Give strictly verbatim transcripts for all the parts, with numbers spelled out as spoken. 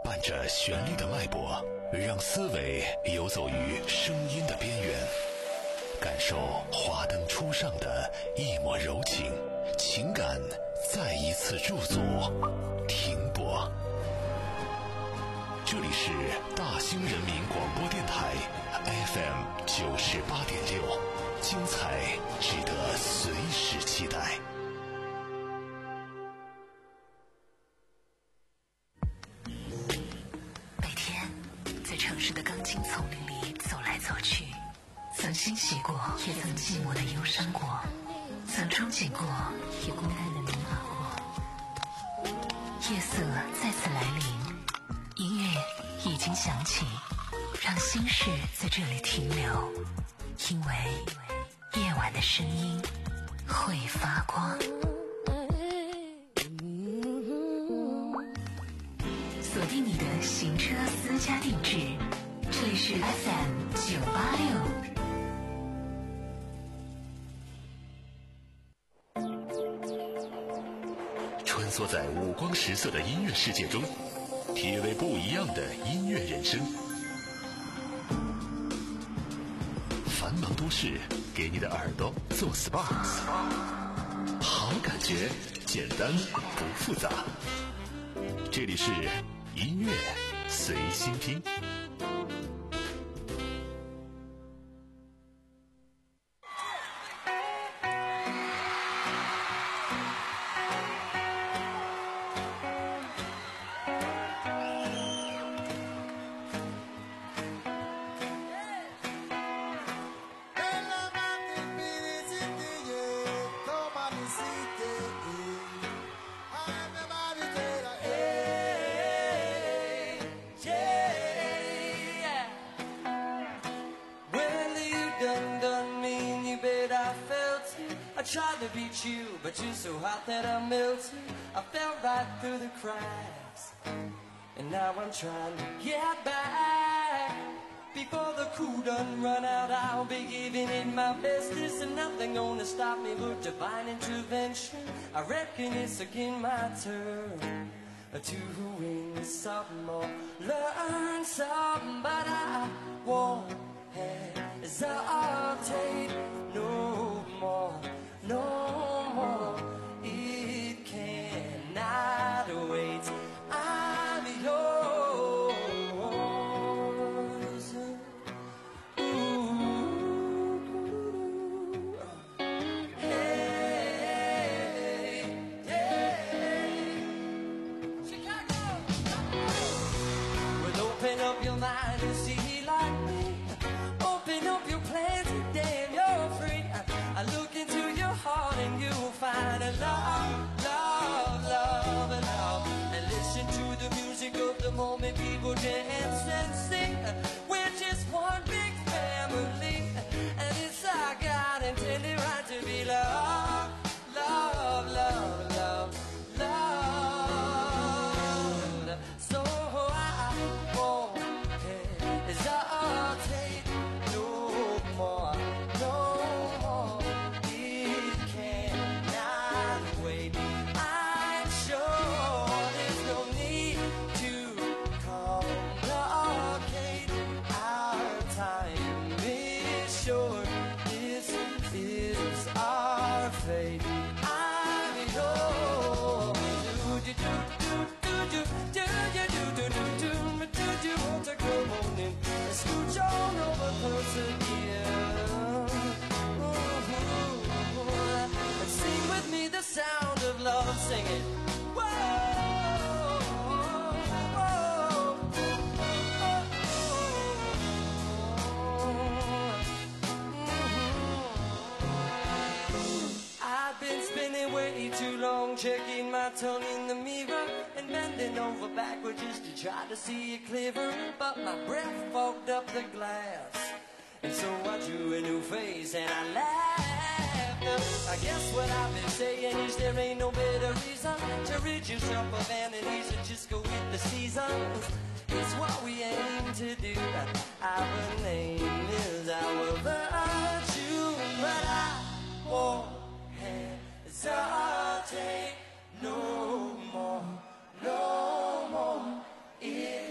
伴着旋律的脉搏，让思维游走于声音的边缘，感受华灯初上的一抹柔情，情感再一次驻足停泊。这里是大兴人民广播电台 F M 九十八点六，精彩值得随时期待。 每天在城市的钢筋丛林里走来走去，曾欣喜过，也曾寂寞的忧伤过，曾憧憬过，也孤单的迷茫过。夜色再次来临，音乐已经响起，让心事在这里停留，因为夜晚的声音会发光。锁定你的行车私家定制，这里是 F M 九八六。 穿梭在五光十色的音乐世界中，体味不一样的音乐人生。繁忙都市给你的耳朵做 S P A， 好感觉简单不复杂。这里是音乐随心听。 I tried to beat you, but you're so hot that I melted. I fell right through the cracks, and now I'm trying to get back. Before the cool done run out, I'll be giving it my best. There's nothing gonna stop me but divine intervention. I reckon it's again my turn to win some more, learn some, but I won't hesitate no more. No more, it cannot wait. I'm yours. Ooh, hey, yeah. Chicago. Well, open up your mind and see like me. Open up your plans and damn, you're free. I look into your heart and you'll find a love, love, love, love. And listen to the music of the moment, people dance and sing. We're just one big family, and it's our God intended right to be loved, love, love, love, love. So I won't hesitate no more, no more. I'm sure there's no need to complicate. Our time is short. This is our fate. I'm yours. Do do do do do do do do do do do do want to come on in? Scooch on over closer here. Sing with me the sound of love, sing it. Whoa, whoa, whoa, mm-hmm. I've been spending way too long checking my tongue in the mirror and bending over backwards just to try to see it clearer, but my breath fogged up the glass, and so I drew a new face and I laughed. I guess what I've been saying is there ain't no better reason to rid yourself of vanities and just go with the seasons. It's what we aim to do. Our name is our virtue, but I won't hesitate no more, no more. It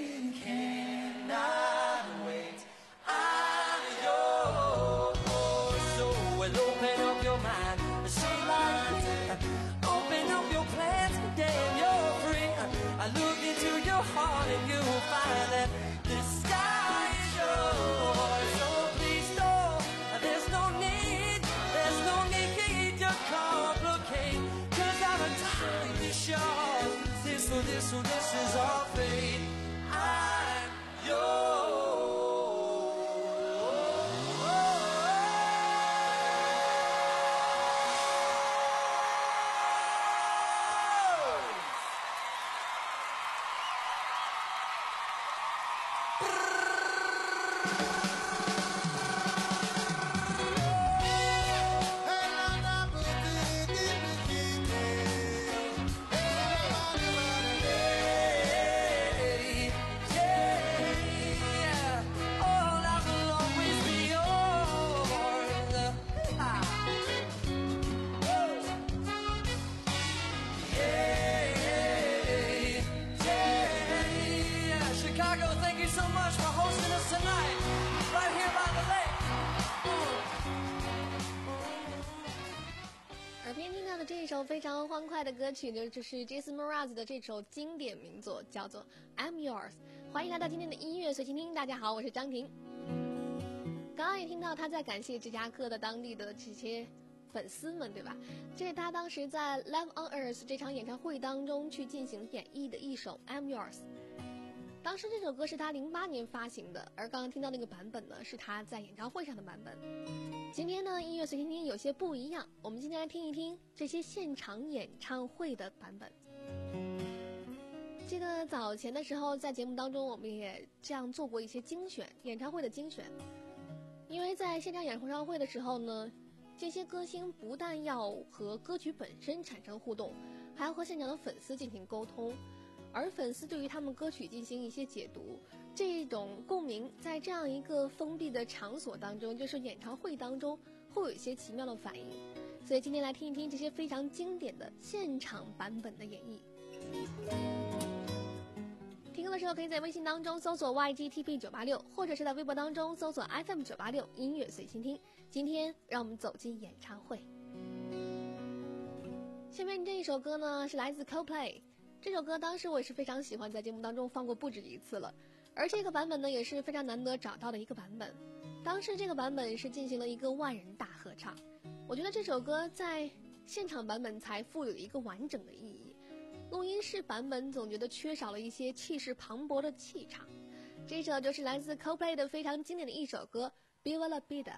of fate. I'm yours. 这一首非常欢快的歌曲呢，就是 Jason Mraz 的这首经典名作，叫做 I'm Yours。 欢迎来到今天的音乐随心听，大家好，我是张婷。刚刚也听到他在感谢芝加哥的当地的这些粉丝们，对吧？这是他当时在 Live on Earth 这场演唱会当中去进行演绎的一首 I'm Yours。 当时这首歌是他零八年发行的，而刚刚听到那个版本呢，是他在演唱会上的版本。今天呢，音乐随心听有些不一样，我们今天来听一听这些现场演唱会的版本。记得早前的时候，在节目当中我们也这样做过一些精选，演唱会的精选。因为在现场演唱会的时候呢，这些歌星不但要和歌曲本身产生互动，还要和现场的粉丝进行沟通，而粉丝对于他们歌曲进行一些解读，这种共鸣在这样一个封闭的场所当中，就是演唱会当中，会有一些奇妙的反应。所以今天来听一听这些非常经典的现场版本的演绎。听歌的时候可以在微信当中搜索 Y G T P 九八六， 或者是在微博当中搜索 F M 九八六 音乐随心听。今天让我们走进演唱会。下面这一首歌呢是来自 Coldplay， 这首歌当时我也是非常喜欢，在节目当中放过不止一次了，而这个版本呢也是非常难得找到的一个版本。当时这个版本是进行了一个万人大合唱，我觉得这首歌在现场版本才富有一个完整的意义，录音室版本总觉得缺少了一些气势磅礴的气场。这首就是来自 Coldplay 的非常经典的一首歌 Viva la Vida。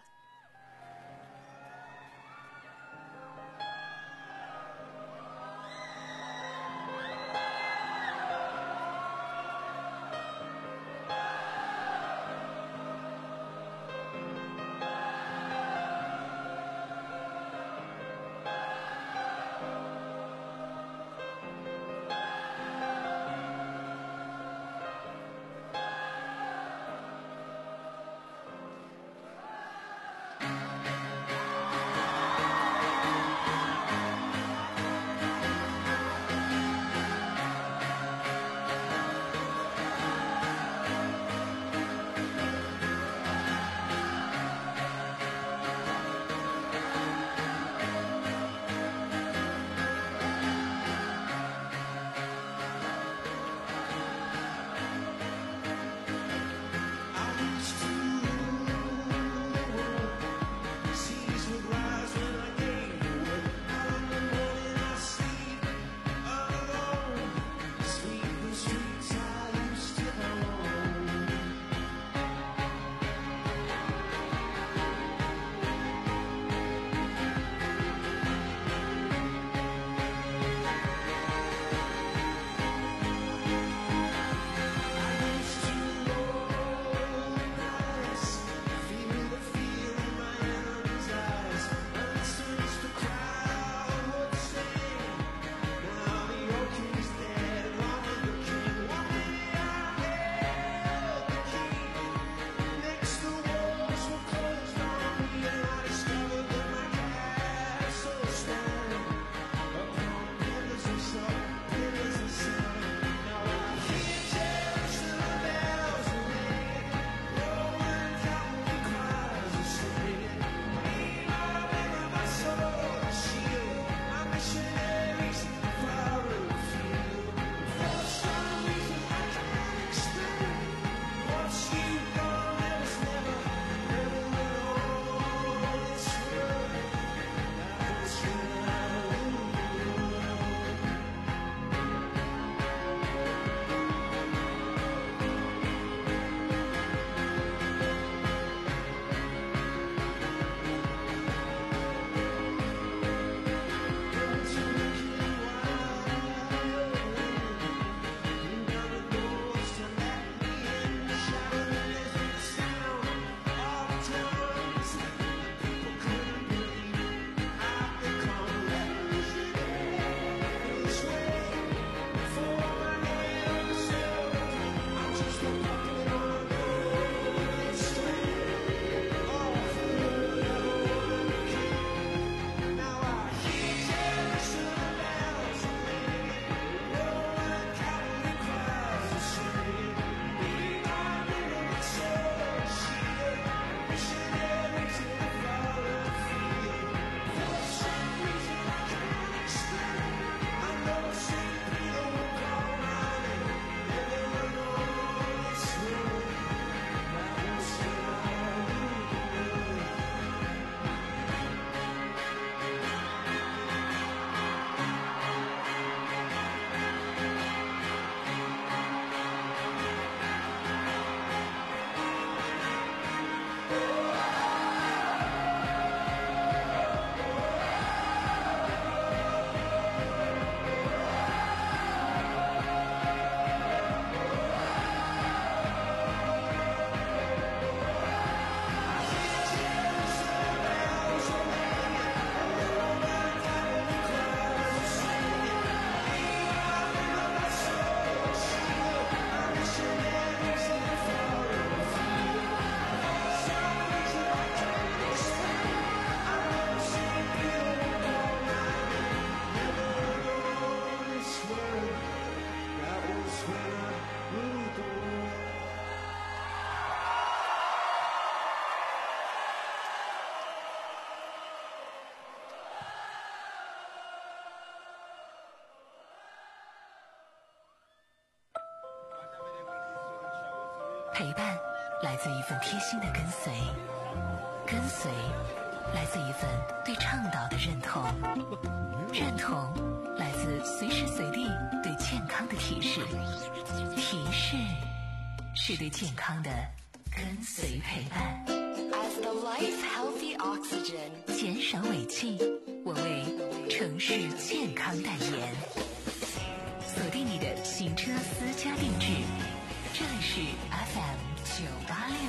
陪伴来自一份贴心的跟随，跟随来自一份对倡导的认同，认同来自随时随地对健康的提示，提示是对健康的跟随陪伴。 As the life healthy oxygen， 减少尾气，我为城市健康代言。锁定你的行车私家定制，这里是 F M 九八六。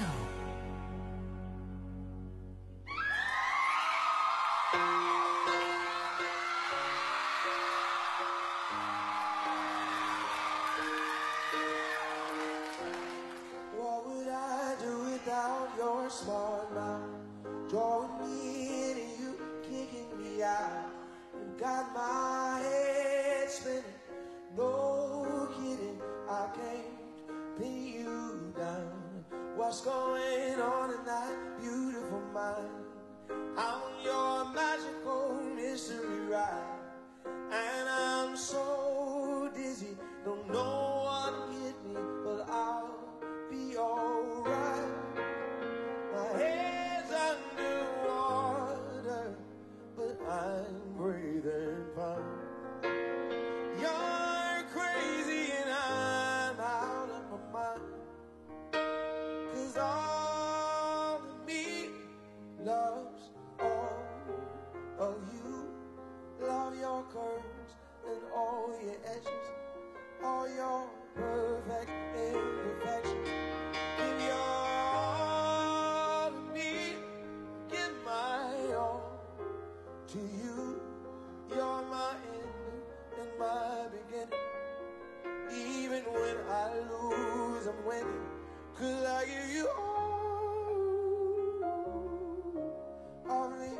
What would I do without your smart mouth? Drawing me in and you kicking me out. You got my head spinning. No kidding, I can't pin you down. What's going on in that beautiful mind? I'm on your magical mystery ride, and I'm so dizzy, don't know what hit me, but I'll be alright. My head's underwater, but I'm breathing fine. You're crazy and I'm out of my mind, 'cause all of me loves all of you. Love your curves and all your edges, all your perfect imperfections. Give your all to me, give my all to you. You're my end and my beginning. Even when I lose, I'm winning, 'cause I give you all of me,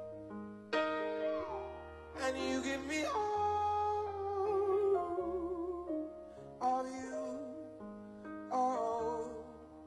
and you give me all of you. Oh,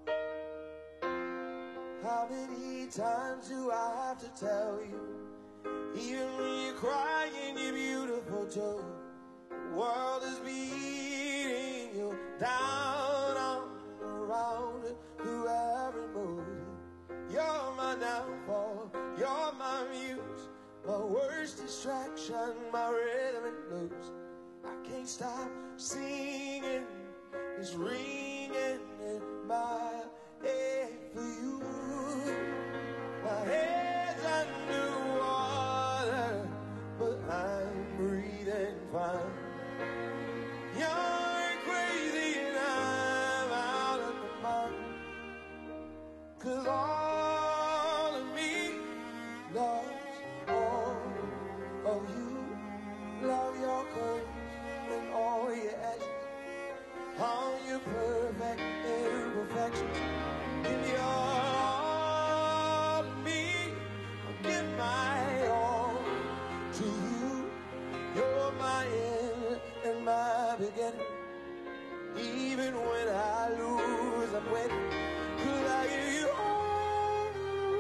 how many times do I have to tell you, even when you're crying, you're beautiful too. The world is beating you down, on around, through every mood. You're my downfall, you're my muse, my worst distraction, my rhythm and blues. I can't stop singing, it's ringing in my head for you. My head's underwater, but I'm breathing fine. You're crazy and I'm out of my mind, 'cause all of me loves all of you. Love your curves and all your edges, all your perfect imperfections. Give your all to me, I'll give my all to you. You're my end and my beginning. Even when I lose, I'm winning, 'cause I give you all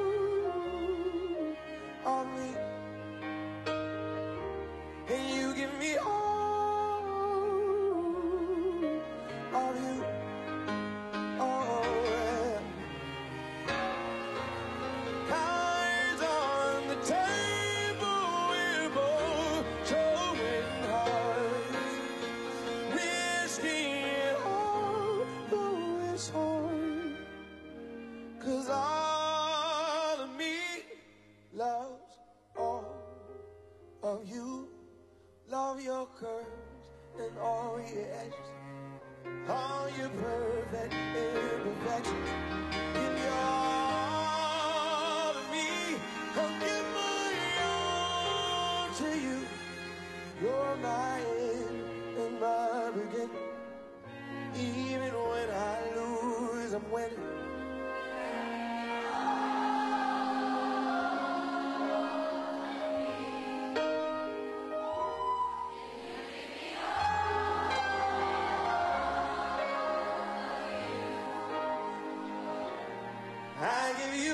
of me, and you give me all of you. Oh, yeah. Cards on the table, we're both showing hearts, risking it all, though it's hard, 'cause all of me loves all of you. Love your curves and all your edges, all your perfect imperfections. Give your all to me, I'll give my all to you. You're my end and my beginning. Even when I lose, I'm winning. I give you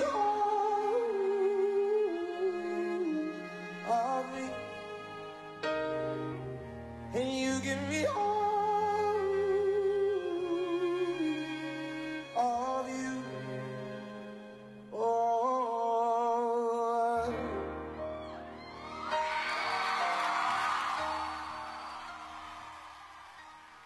all of me, and you give me all, all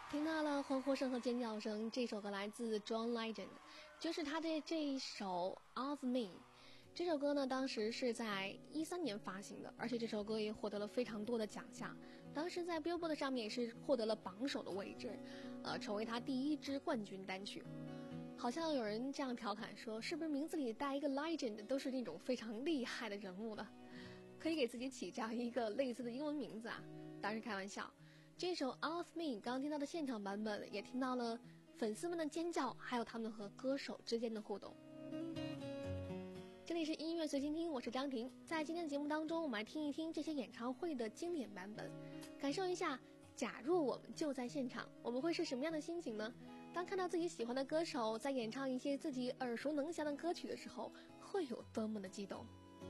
听到了欢呼声和尖叫声，这首歌来自 John Legend， 就是他的这一首 Of Me。 这首歌呢当时是在一三年发行的，而且这首歌也获得了非常多的奖项，当时在 Billboard 上面也是获得了榜首的位置，呃，成为他第一支冠军单曲。好像有人这样调侃说，是不是名字里带一个 Legend 都是那种非常厉害的人物呢？可以给自己起这样一个类似的英文名字啊，当然是开玩笑。这首 Of Me 刚刚听到的现场版本，也听到了粉丝们的尖叫，还有他们和歌手之间的互动。这里是音乐随心听，我是张婷。在今天的节目当中，我们来听一听这些演唱会的经典版本，感受一下假若我们就在现场，我们会是什么样的心情呢？当看到自己喜欢的歌手在演唱一些自己耳熟能详的歌曲的时候，会有多么的激动。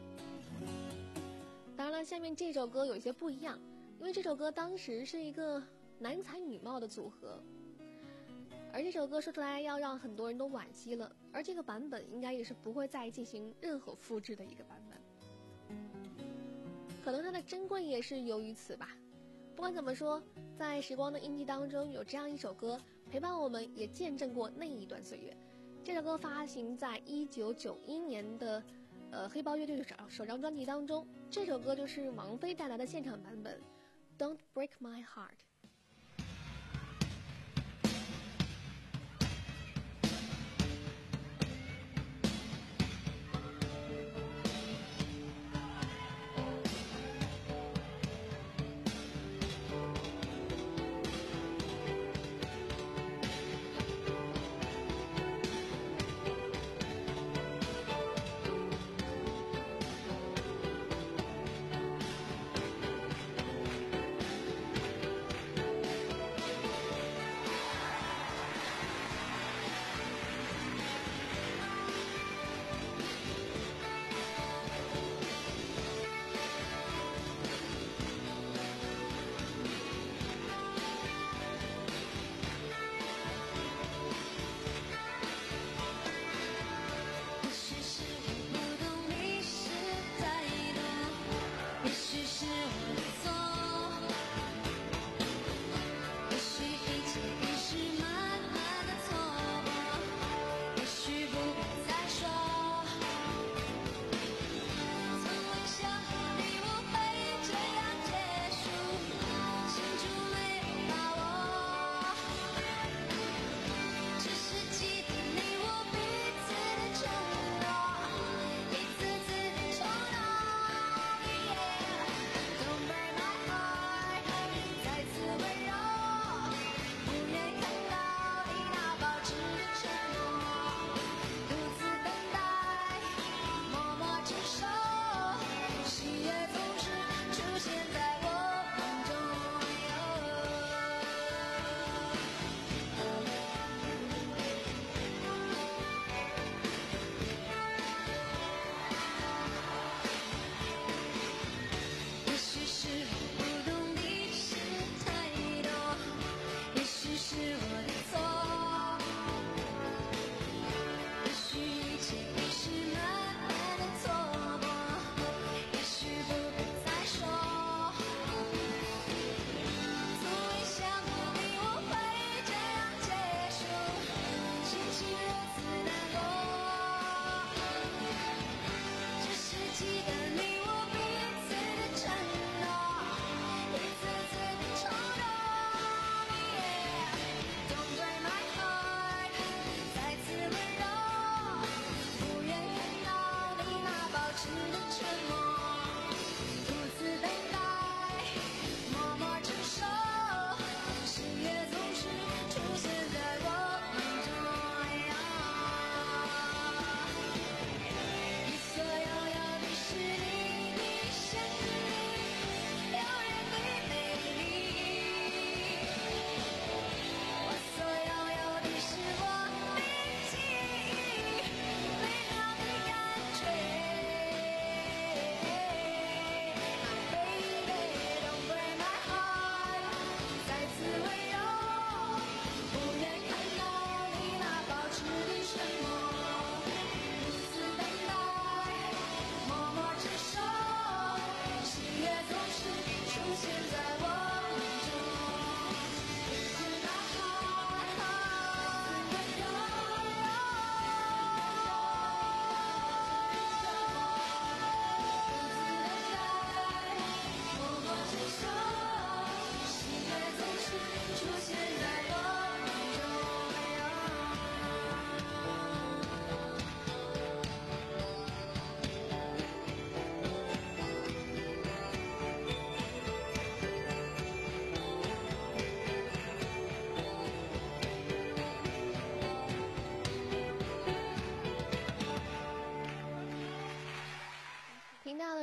当然了，下面这首歌有一些不一样，因为这首歌当时是一个男才女貌的组合，而这首歌说出来要让很多人都惋惜了，而这个版本应该也是不会再进行任何复制的一个版本，可能它的珍贵也是由于此吧。不管怎么说，在时光的印记当中有这样一首歌陪伴我们，也见证过那一段岁月。这首歌发行在一九九一年的呃黑豹乐队的首首张专辑当中，这首歌就是王菲带来的现场版本 Don't Break My Heart。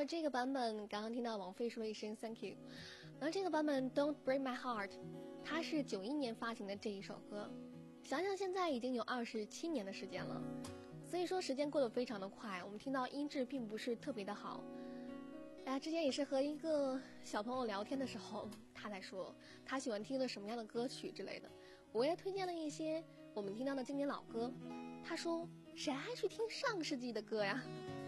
的这个版本，刚刚听到王菲说了一声 Thank you， 然后这个版本 Don't Break My Heart， 它是九一年发行的这一首歌，想想现在已经有二十七年的时间了，所以说时间过得非常的快。我们听到音质并不是特别的好，哎呀，之前也是和一个小朋友聊天的时候，他在说他喜欢听的什么样的歌曲之类的，我也推荐了一些我们听到的经典老歌，他说谁还去听上世纪的歌呀？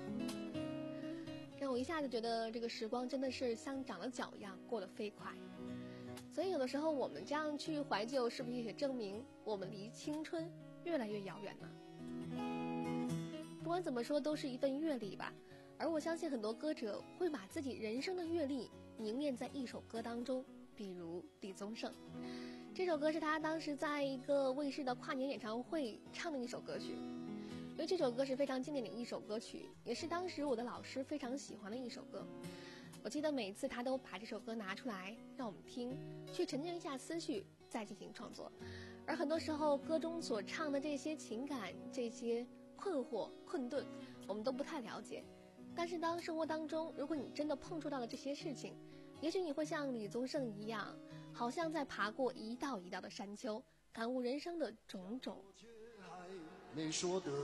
让我一下子觉得这个时光真的是像长了脚一样过得飞快。所以有的时候我们这样去怀旧，是不是也证明我们离青春越来越遥远呢？不管怎么说，都是一份阅历吧。而我相信很多歌者会把自己人生的阅历凝练在一首歌当中，比如李宗盛。这首歌是他当时在一个卫视的跨年演唱会唱的一首歌曲，因为这首歌是非常经典的一首歌曲，也是当时我的老师非常喜欢的一首歌。我记得每次他都把这首歌拿出来让我们听，去沉淀一下思绪，再进行创作。而很多时候歌中所唱的这些情感，这些困惑困顿，我们都不太了解。但是当生活当中，如果你真的碰触到了这些事情，也许你会像李宗盛一样，好像在爬过一道一道的山丘，感悟人生的种种。 没说的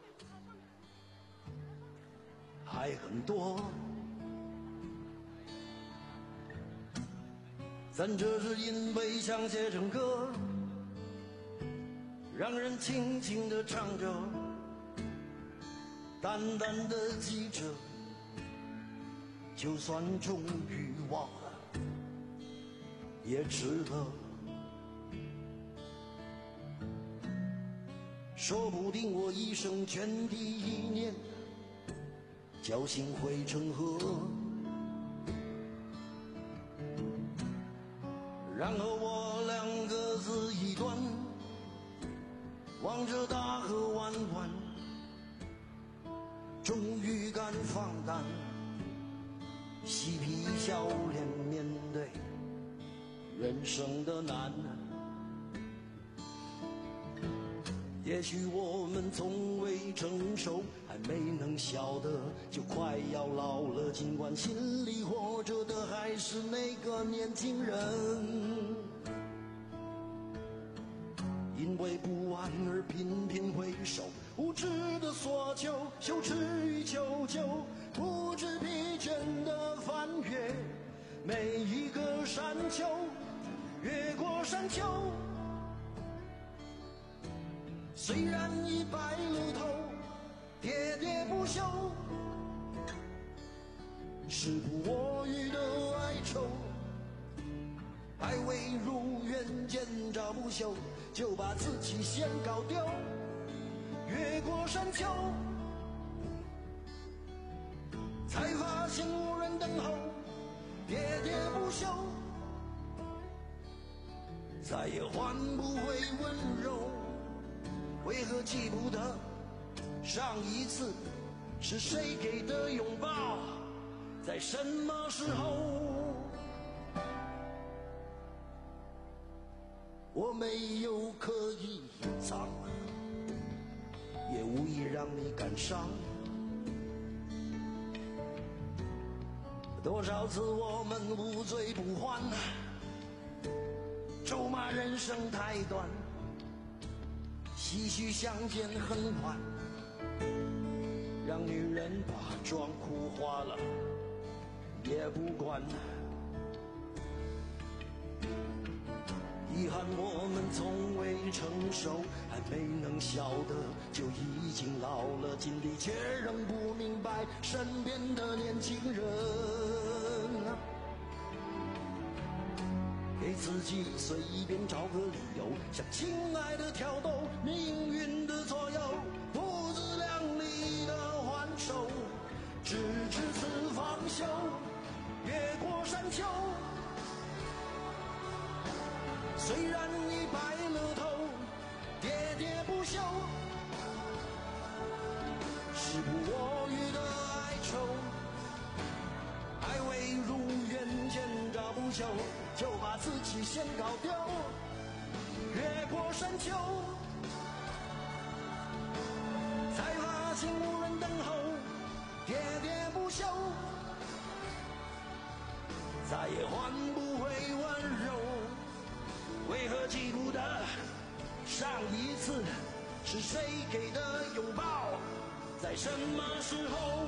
还很多，咱这是因为想写成歌，让人轻轻地唱着，淡淡的记着，就算终于忘了也值得。说不定我一生涓滴一念，侥幸汇成河，然后我俩各自一端，望着大河弯弯，终于敢放胆，嬉皮笑脸面对人生的难。也许我们从未成熟，还没能晓得就快要老了，尽管心里活着的还是那个年轻人。因为不安而频频回首，无知的索求，羞耻与求救，不知疲倦的翻越每一个山丘，越过山丘。虽然已白了头，喋喋不休，时不我予的哀愁，还未如愿见着不朽，就把自己先搞丢。越过山丘，才发现无人等候，喋喋不休，再也换不回温柔。为何记不得上一次是谁给的拥抱，在什么时候？我没有刻意隐藏，也无意让你感伤。多少次我们无醉不欢，咒骂人生太短，唏嘘相见恨晚，让女人把妆哭花了也不管。遗憾我们从未成熟，还没能晓得就已经老了，尽力却仍不明白身边的年轻人。给自己随便找个理由，向亲爱的挑逗，命运的左右，不自量力的还手，直至此方休。越过山丘，虽然已白了头，喋喋不休，时不我予的哀愁，还未如愿见着不朽，就把自己先搞丢。越过山丘，才发现无人等候，喋喋不休， 再也换不回温柔。为何记不得上一次是谁给的拥抱，在什么时候？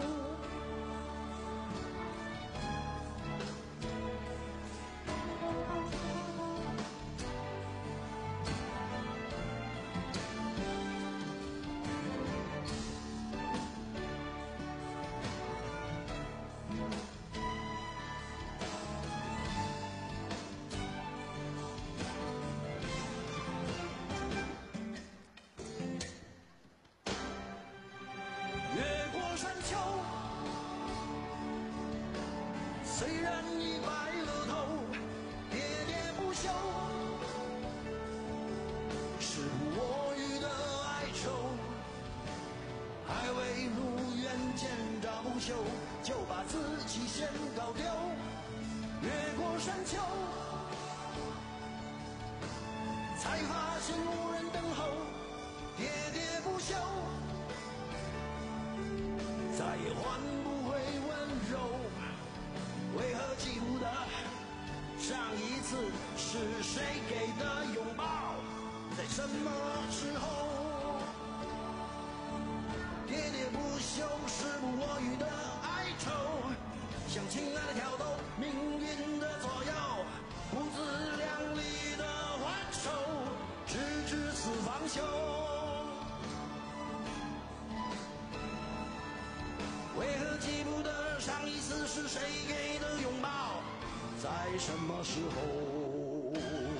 虽然已白了头，喋喋不休，时不我予的哀愁，还未如愿见着不朽，就把自己先搞丢。越过山丘，才发现无人等候，喋喋不休，再也换不回温柔。为何记不得上一次是谁给的拥抱，在什么时候？喋喋不休，时不我予的哀愁，向亲爱的挑逗，命运的左右，不自量力的还手，直至死方休。为何记不得上一次是谁给的拥抱，在什么时候？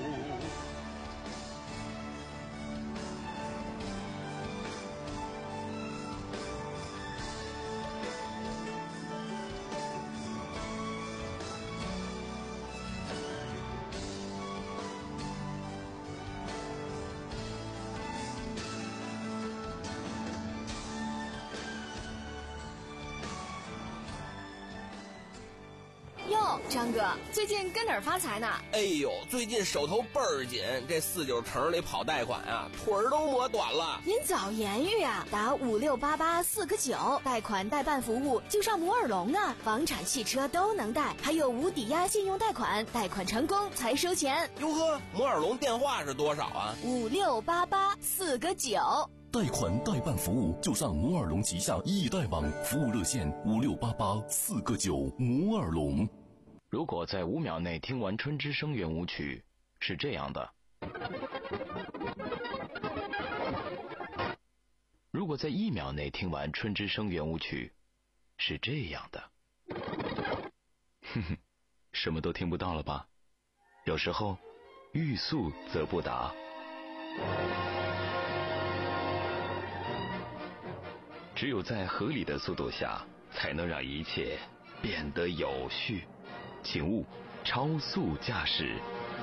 哟，张哥，最近跟哪儿发财呢？ 哎呦，最近手头倍儿紧，这四九城里跑贷款啊，腿儿都磨短了。 您早言语啊，打五六八八四个九，贷款代办服务就上摩尔龙啊，房产、汽车都能贷，还有无抵押信用贷款，贷款成功才收钱。 哟呵，摩尔龙电话是多少啊？ 五六八八四个九。 贷款代办服务就上摩尔龙旗下易贷网，服务热线五六八八四个九。摩尔龙。 如果在五秒内听完春之声圆舞曲，是这样的；如果在一秒内听完春之声圆舞曲，是这样的。哼哼，什么都听不到了吧？有时候，欲速则不达。只有在合理的速度下，才能让一切变得有序。请勿超速驾驶。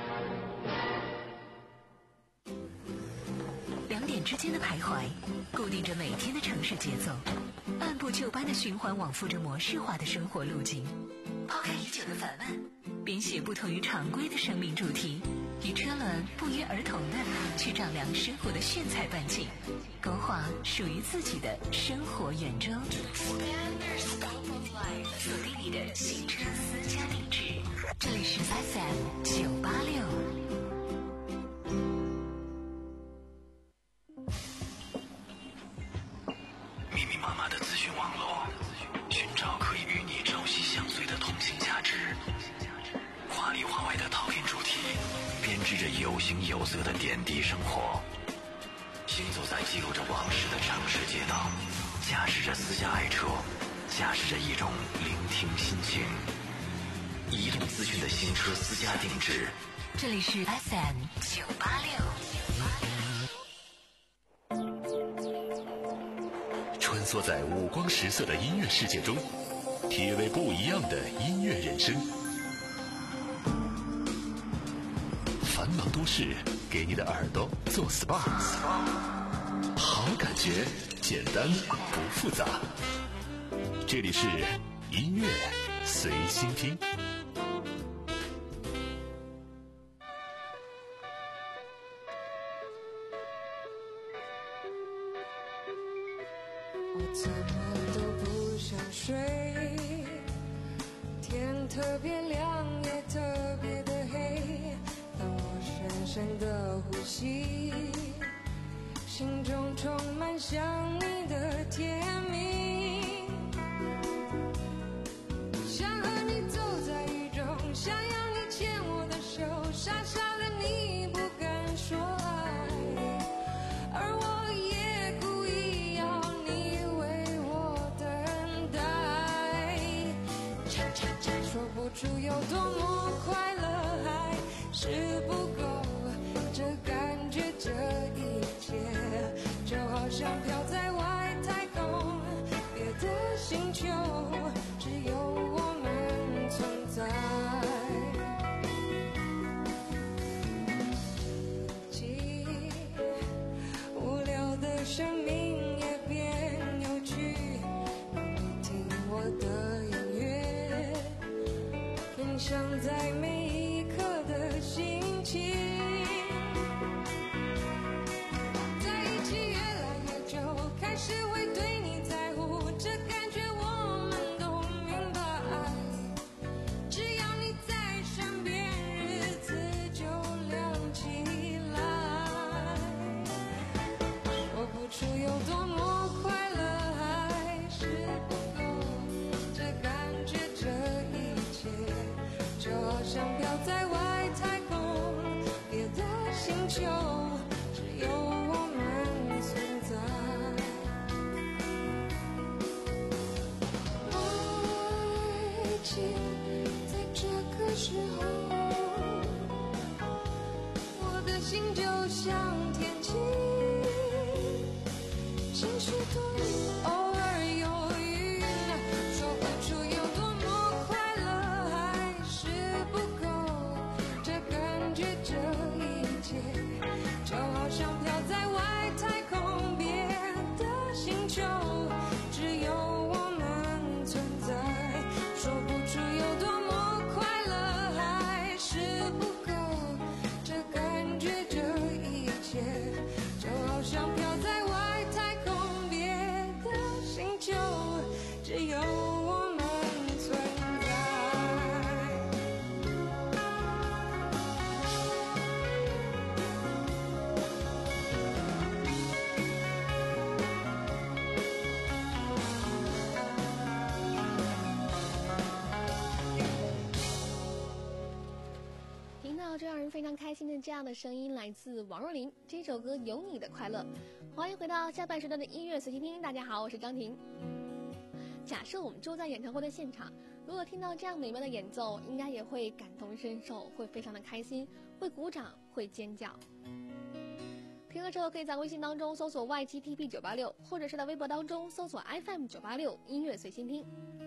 两点之间的徘徊，固定着每天的城市节奏，按部就班的循环往复着模式化的生活路径。抛开已久的烦闷，编写不同于常规的生命主题，与车轮不约而同的去丈量生活的炫彩半径，勾画属于自己的生活圆周。锁定你的新车私家定制，这里是 F M 九八六。 密密麻麻的资讯网络，寻找可以与你朝夕相随的同性价值。华里华外的陶片主题，编织着有形有色的点滴生活。行走在记录着往事的城市街道，驾驶着私家爱车，驾驶着一种聆听心情。移动资讯的新车私家定制， 这里是 F M 九八六。 穿梭在五光十色的音乐世界中，体味不一样的音乐人生。繁忙都市给你的耳朵做 S P A， 好感觉简单不复杂。这里是音乐随心听。 我怎么都不想睡， 天特别亮也特别的黑，当我深深的呼吸，心中充满想你的甜蜜，想和你走在雨中，想要你牵我的手，傻傻的你不敢说爱，而我也故意要你为我等待，cha cha cha，说不出有多么快乐，还是不够，这感觉这一切就好像飘在外太空，别的星球只有我们存在。记无聊的生命也变有趣，你听我的音乐，分享在每一刻的心情。开始会对你在乎，这感觉我们都明白，只要你在身边，日子就亮起来，说不出有多么快乐，还是不够，这感觉这一切就好像飘在外太空，别的星球只有我们存在。在这个时候，我的心就像天气，情绪多偶尔有雨，说不出有多么快乐，还是不够，这感觉这一切就好像飘在外太空，别的星球只有我们存在。说不出有多么快乐，还是不够，这感觉这一切就好像飘在外太空，别的星球只有我们存在。 听到这让人非常开心的这样的声音，来自王若琳，这首歌《有你的快乐》。欢迎回到下半时段的音乐随心听，大家好，我是张婷。假设我们就在演唱会的现场，如果听到这样美妙的演奏，应该也会感同身受，会非常的开心，会鼓掌，会尖叫。听了之后，可以在微信当中搜索 Y G T P 九八六，或者是在微博当中搜索 F M 九八六音乐随心听。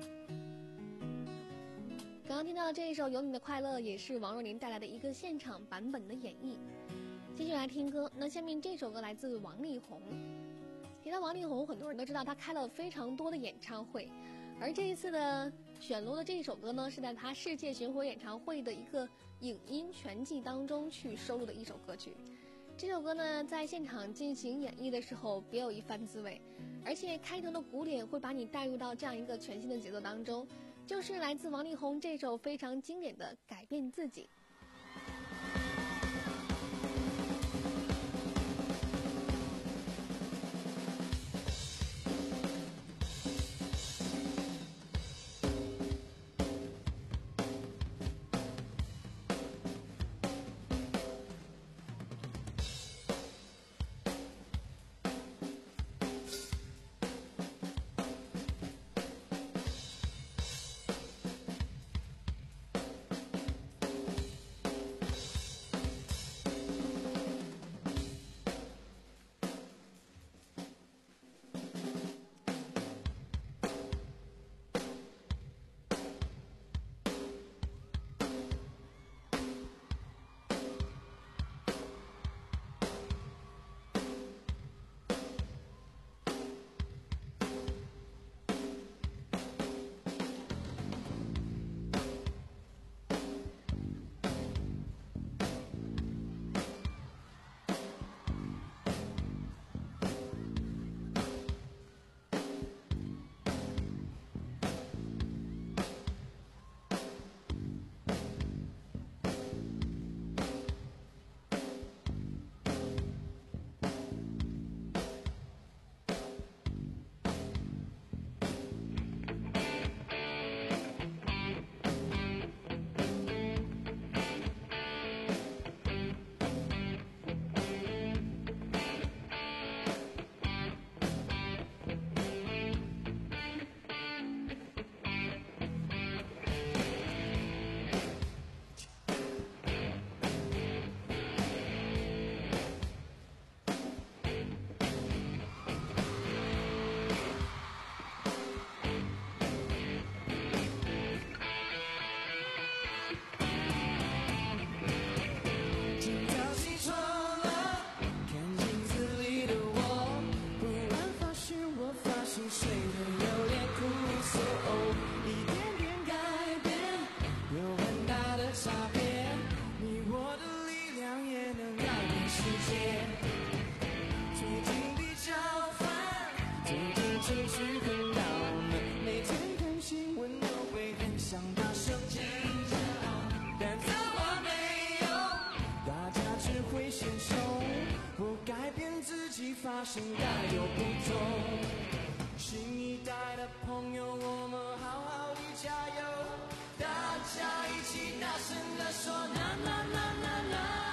刚刚听到的这一首《有你的快乐》也是王若琳带来的一个现场版本的演绎。继续来听歌，那下面这首歌来自王力宏。提到王力宏，很多人都知道他开了非常多的演唱会，而这一次的选录的这一首歌呢，是在他世界巡回演唱会的一个影音全季当中去收录的一首歌曲。这首歌呢，在现场进行演绎的时候别有一番滋味，而且开头的鼓点会把你带入到这样一个全新的节奏当中，就是来自王力宏这首非常经典的《改变自己》。 会先受，不改变自己，发现该有不同。新一代的朋友，我们好好的加油，大家一起大声地说啦啦啦啦啦。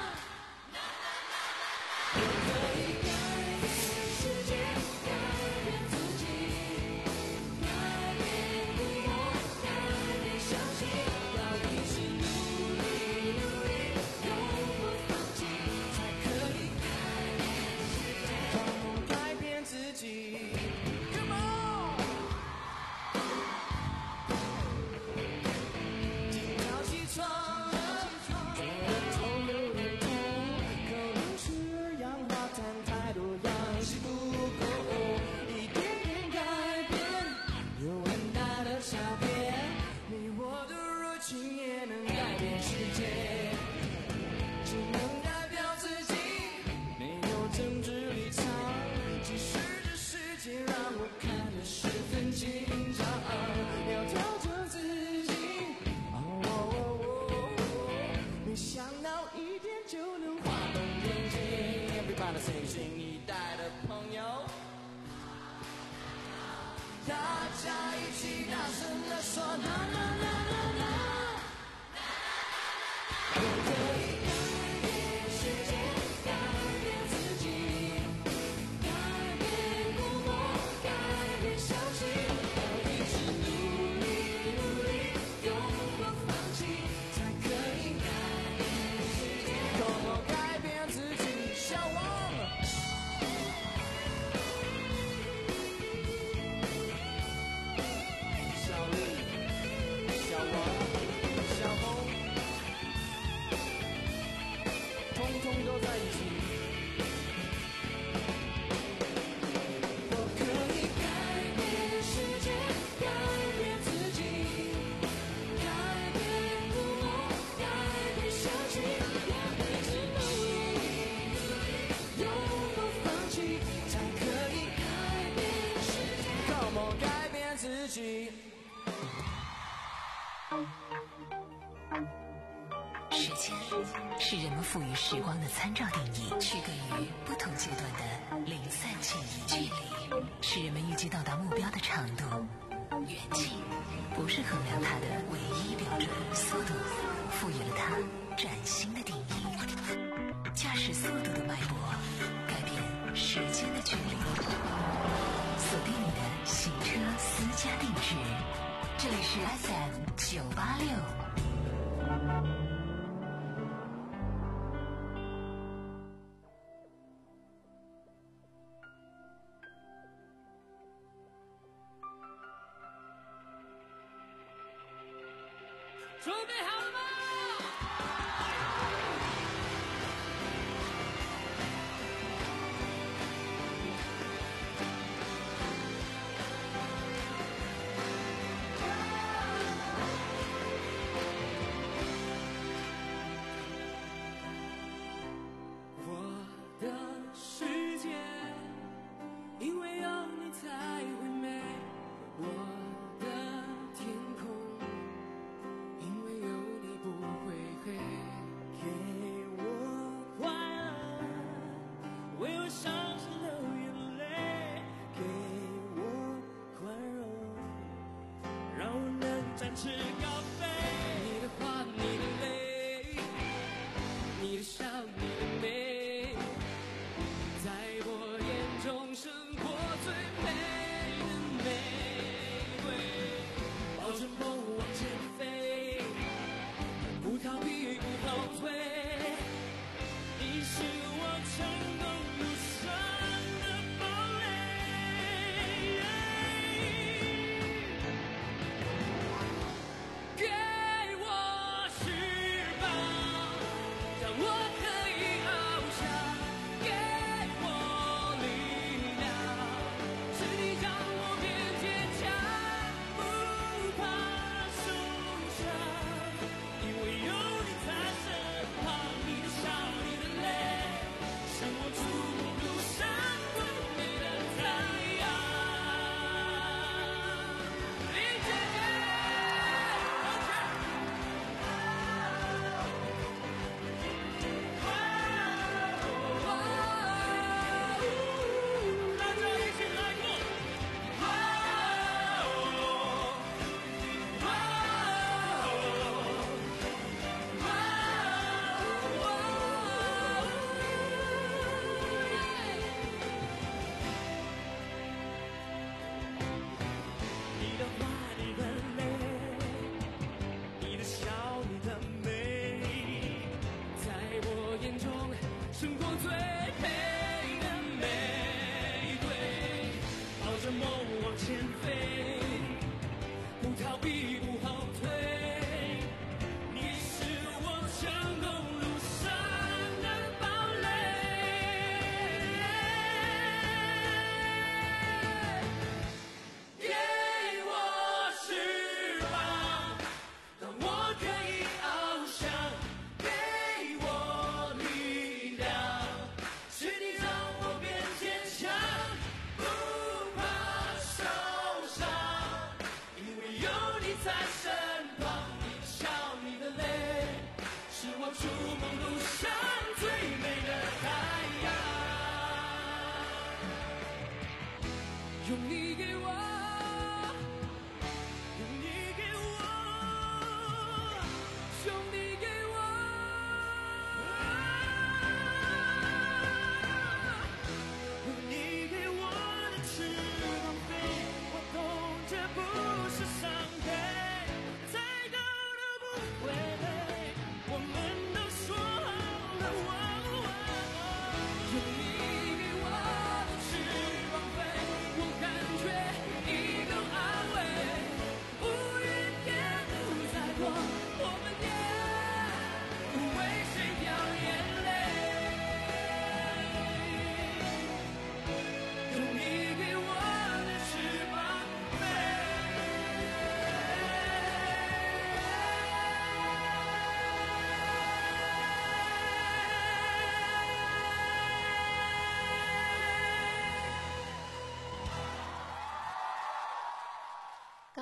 我可以改变世界，改变自己，改变父母，改变小心，要一直努力努力，永不放弃，才可以改变世界，改变自己。Come on！ 今早起床了，觉得头有点痛，可能是二氧化碳太多，氧气不够，一点点改变有很大的差别。你我的热情也能改变世界，只能代表自己，没有政治立场。即使这世界让我看得十分紧张，要调整自己。哦哦哦哦，没想到一点就能滑动眼睛。Everybody say 新一代的朋友，大家一起大声地说啦啦啦啦啦。我可以改变世界，改变自己，改变父母，改变小心，要一直努力努力，永不放弃，才可以改变世界。Come on，改变自己，小王。小丽、小王、小红，通通都在一起。我可以改变世界，改变自己，改变父母，改变小心，要一直努力努力，永不放弃，才可以改变世界。Come on，改变自己。 时间是人们赋予时光的参照定义，区隔于不同阶段的零散记忆。距离是人们预计到达目标的长度，远近不是衡量它的唯一标准。速度赋予了它崭新的定义，驾驶速度的脉搏改变时间的距离。锁定你的行车私家定制，这里是 F M 九八六。 准备好了吗？我的世界，因为有你才会美。我的天空，因为有你不会黑。给我快乐，为我伤心流眼泪。给我宽容，让我能展翅高飞。你的话，你的泪，你的笑，你的美，在我眼中胜过最美的玫瑰。抱着梦往前飞，不逃避，不后退。你是我成功路上的堡垒。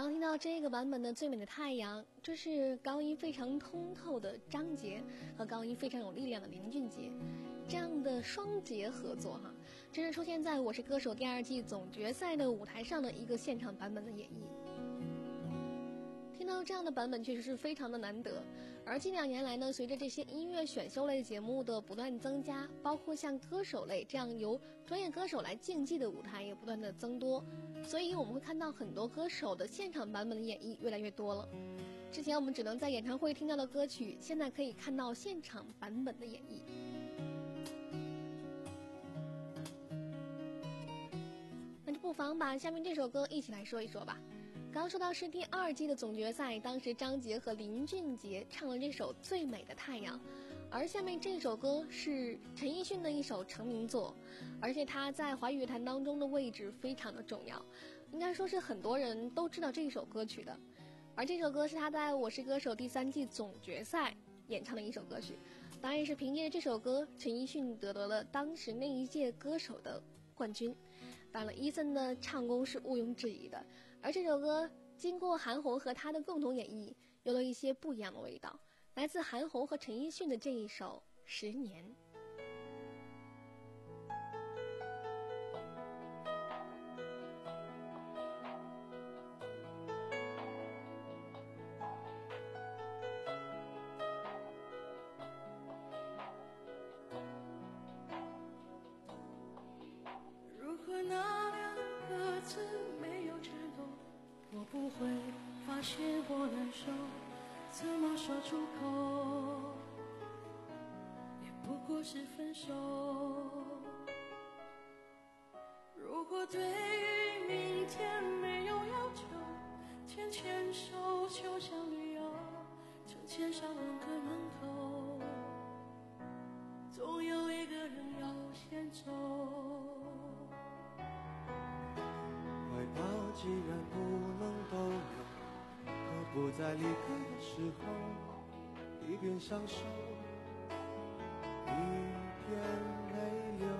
刚听到这个版本的《最美的太阳》，这是高音非常通透的张杰和高音非常有力量的林俊杰这样的双杰合作哈，这是出现在《我是歌手》第二季总决赛的舞台上的一个现场版本的演绎。听到这样的版本确实是非常的难得，而近两年来呢，随着这些音乐选秀类节目的不断增加，包括像歌手类这样由专业歌手来竞技的舞台也不断的增多，所以我们会看到很多歌手的现场版本的演绎越来越多了。之前我们只能在演唱会听到的歌曲，现在可以看到现场版本的演绎。那就不妨把下面这首歌一起来说一说吧。刚说到是第二季的总决赛，当时张杰和林俊杰唱了这首《最美的太阳》，而下面这首歌是陈奕迅的一首成名作，而且他在华语乐坛当中的位置非常的重要，应该说是很多人都知道这首歌曲的。而这首歌是他在《我是歌手》第三季总决赛演唱的一首歌曲，当然是凭借这首歌，陈奕迅得得了当时那一届歌手的冠军。当然了，伊森的唱功是毋庸置疑的，而这首歌经过韩红和他的共同演绎，有了一些不一样的味道，来自韩红和陈奕迅的这一首《十年》。 如果那两个字没有承诺，我不会发现我难受，怎么说出口，也不过是分手。如果对于明天没有要求，牵牵手就像旅游，成千上万个门口，总有一个人要先走。 怀抱既然不能都有，何不在离开的时候，一边享受，一边泪流。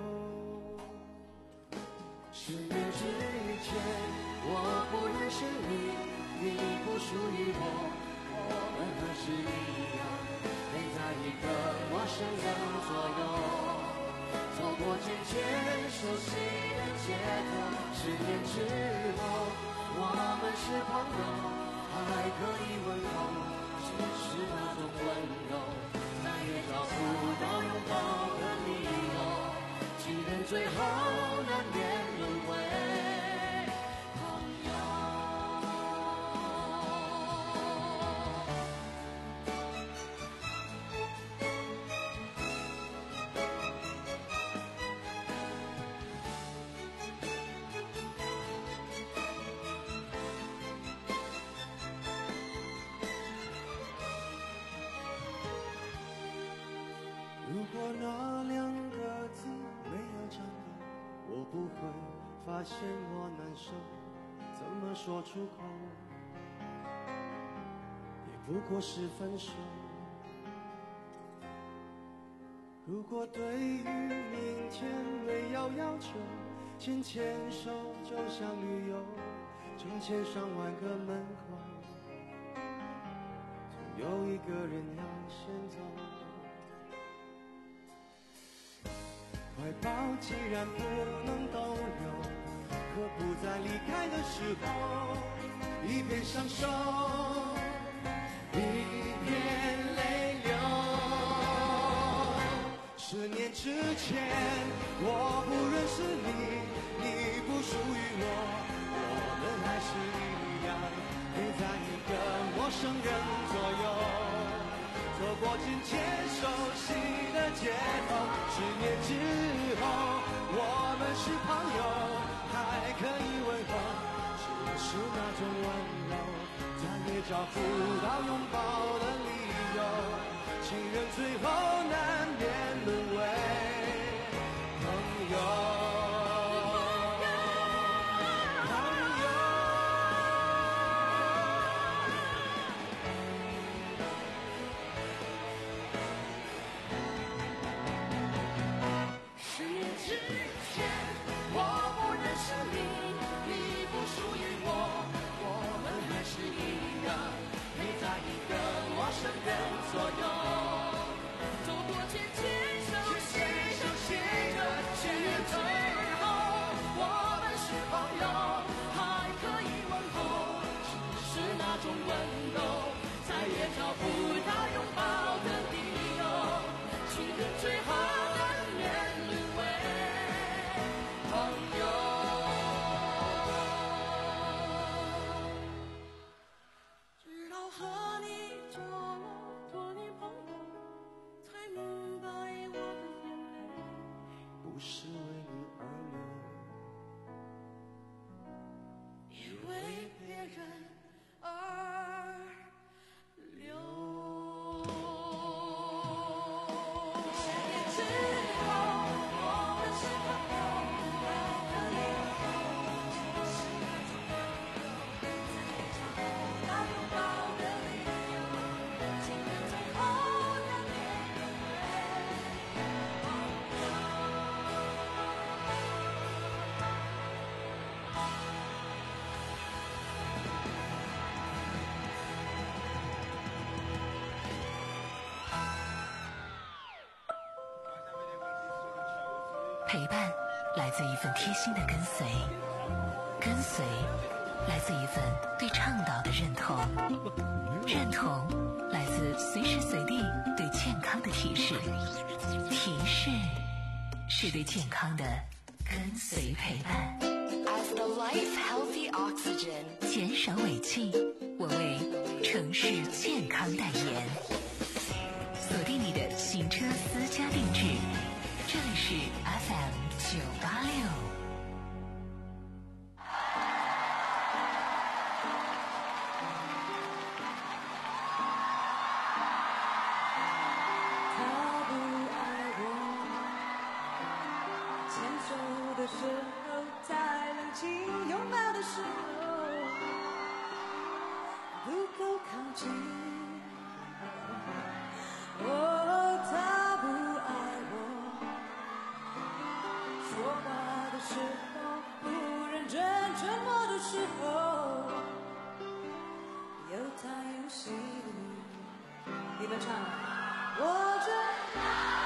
十年之前，我不认识你，你不属于我，我们还是一样，陪在一个陌生人左右。走过渐渐熟悉的街头，十年之后，我们是朋友，还可以问候，只是那种温柔，再也找不到拥抱的理由。情人最后难免沦为朋友。 如果那两个字没有颤抖，我不会发现我难受，怎么说出口，也不过是分手。如果对于明天没有要求，牵牵手就像旅游，成千上万个门口，总有一个人要先走。怀抱既然不能都有，何不在离开的时候，一边享受，一边泪流。十年之前，我不认识你，你不属于我，我们还是一样，陪在一个陌生人左右。走过渐渐熟悉的街头，十年之后，我们是朋友，还可以问候，只是那种温柔，再也找不到拥抱的理由。情人最后难免沦为朋友。 是你，你不属于我，我们还不是为你而流， 也为别人而流。之后，我们是朋友，还可以是那种朋友，在要拥抱的理由，情人最后难免陪伴来自一份贴心的跟随，跟随来自一份对倡导的认同，认同来自随时随地对健康的提示，提示是对健康的跟随陪伴。 As the life healthy oxygen， 减少尾气，我为城市健康代言。锁定你的行车私家定制，这里是 F M 九八六。 他不爱我，牵手的时候，在冷清拥抱的时候，不够靠近。哦，他不爱我，说话的时候不认真，沉默的时候有他有心。你们唱啊，我知道。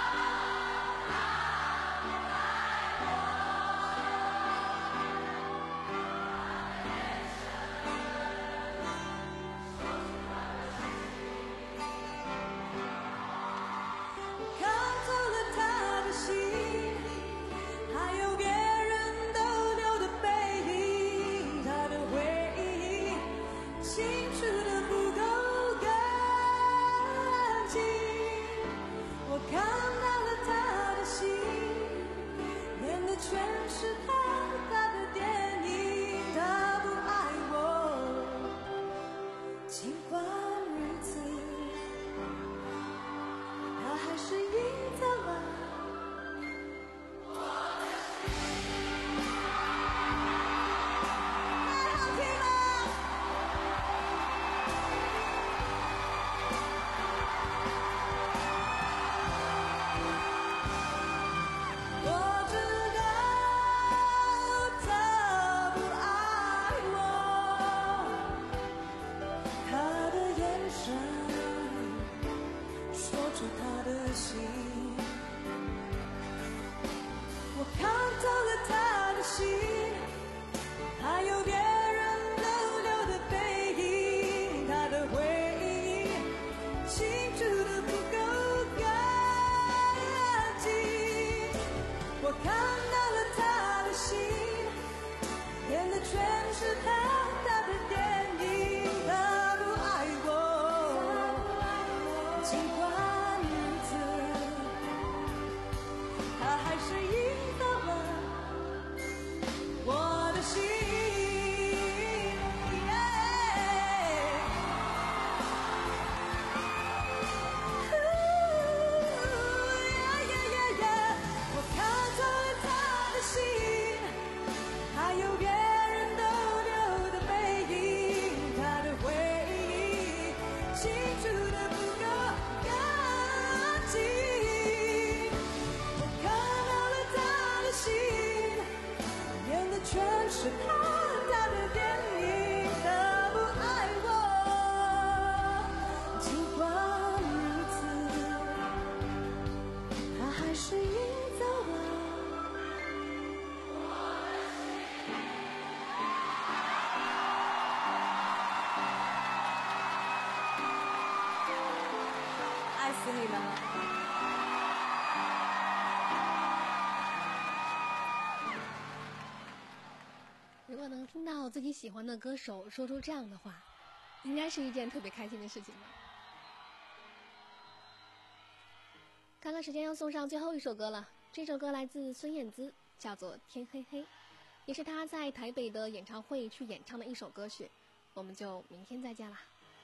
如果能听到自己喜欢的歌手说出这样的话，应该是一件特别开心的事情吧。看看时间，要送上最后一首歌了。 这首歌来自孙燕姿，叫做《天黑黑》，也是她在台北的演唱会去演唱的一首歌曲。我们就明天再见啦。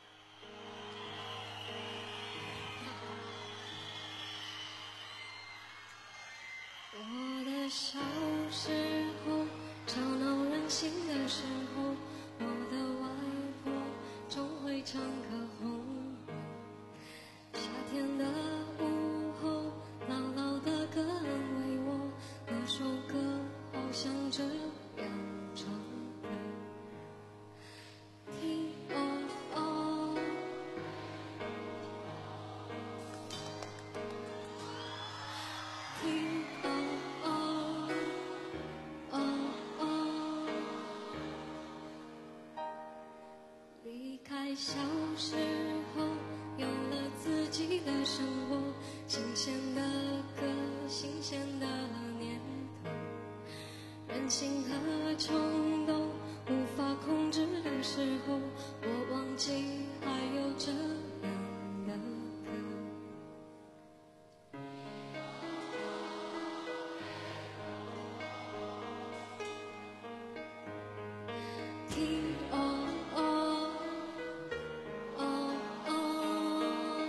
我的小时候，吵闹任性的时候，我的外婆总会唱歌哄我。夏天的午后，牢牢的歌安慰我，那首歌好像这样唱的。听哦哦，听哦哦哦哦，离开小时候，有了自己的生活，新鲜的歌，新鲜的念头，任性和冲动无法控制的时候，我忘记还有这样的歌。听哦哦哦哦，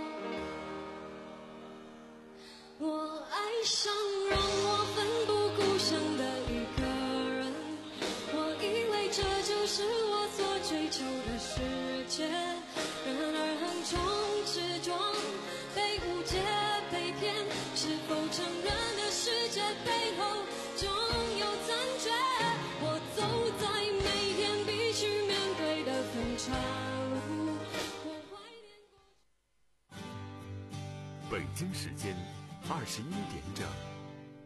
我爱上让我奋不顾身的一个人，我以为这就是我所追求的世界，然而横冲直撞，被误解被骗，是否承认的世界背后总有残缺？我走在每天必须面对的分岔路，我怀念过。 北京时间二十一点整。